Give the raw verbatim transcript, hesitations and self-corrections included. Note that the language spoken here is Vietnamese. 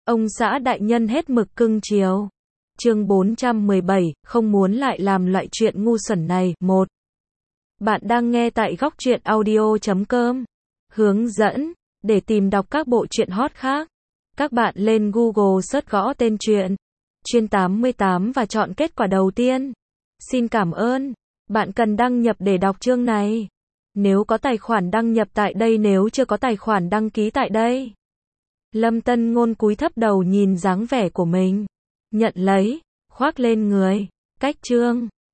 Ông xã đại nhân hết mực cưng chiều. Chương bốn trăm mười bảy, không muốn lại làm loại chuyện ngu xuẩn này. một. Bạn đang nghe tại góc truyện audio chấm com. Hướng dẫn, để tìm đọc các bộ truyện hot khác, các bạn lên Google search gõ tên truyện Chuyên tám mươi tám và chọn kết quả đầu tiên. Xin cảm ơn. Bạn cần đăng nhập để đọc chương này. Nếu có tài khoản đăng nhập tại đây, nếu chưa có tài khoản đăng ký tại đây. Lâm Tân Ngôn cúi thấp đầu nhìn dáng vẻ của mình, nhận lấy, khoác lên người. Cách chương